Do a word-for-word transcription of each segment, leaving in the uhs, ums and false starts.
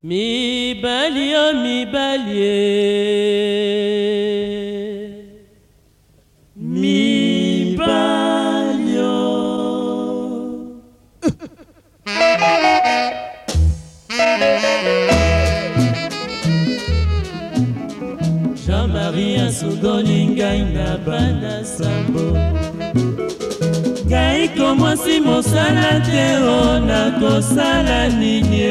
Mibali yo mibali mibali yo Jean-Marie asundoli ngai na bana sambo ngai komwasi mosala te o nakosala nini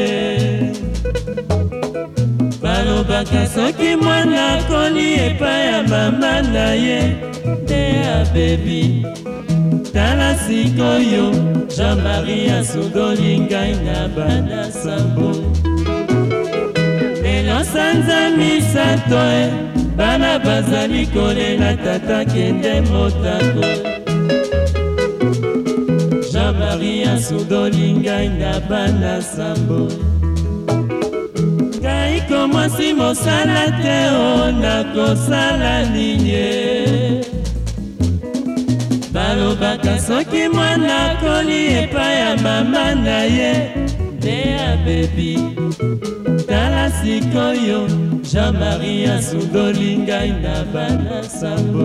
balobaka soki mwana koli epai ya mama na ye nde abebi tala sikoyo Jean-Marie asundoli ngai na bana sambo lelo sanza misato e bana bazali kolela tata kende motako Jean-Marie asundoli ngai na bana sambo ngai komwasi mosala te o nakosala nini balobaka soki mwana koli epai ya mama na ye nde abebi tala sikoyo Jean-Marie asundoli ngai na bana sambo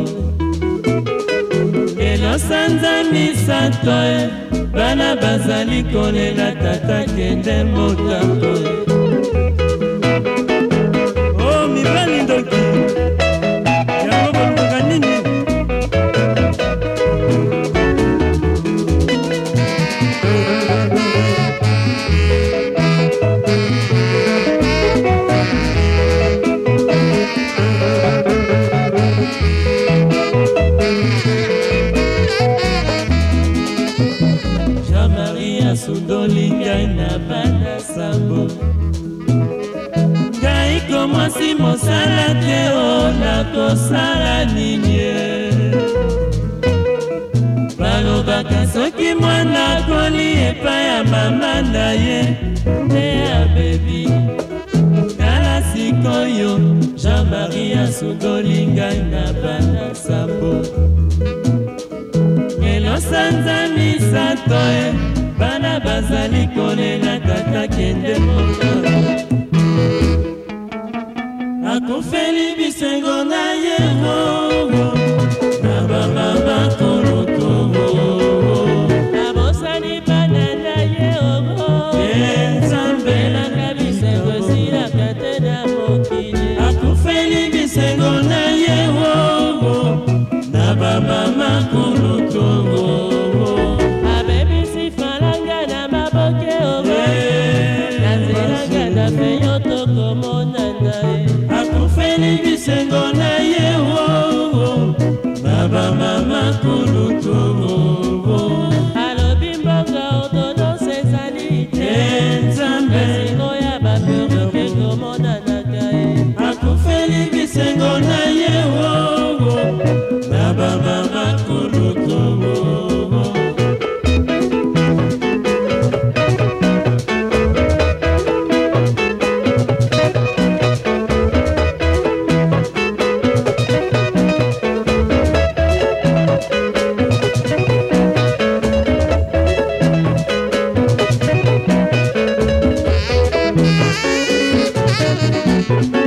lelo sanza misato e bana bazali kolela tata kende motako oh mibali ndoki yango balukaka nini asundoli ngai na bana sambo ngai komwasi mosala te o nakosala nini balobaka soki mwana koli epai ya mama na ye nde abebi tala sikoyo Jean-Marie asundoli ngai na bana sambo lelo sanza misato e bana bazali kolela tata kende motako akufeli bisengo na ye na bamama kolotomo abosani bana na ye enzambelanga bisengo silaka te na mokili akufeli bisengo na ye na bamama kolotomo akufeli bisengo na ye baba mama kulutumo alobi mbongo ordonance ezali enzambe singo ya baperke komonanaka akufeli bisengo na ye baba mama kulutumo Thank you.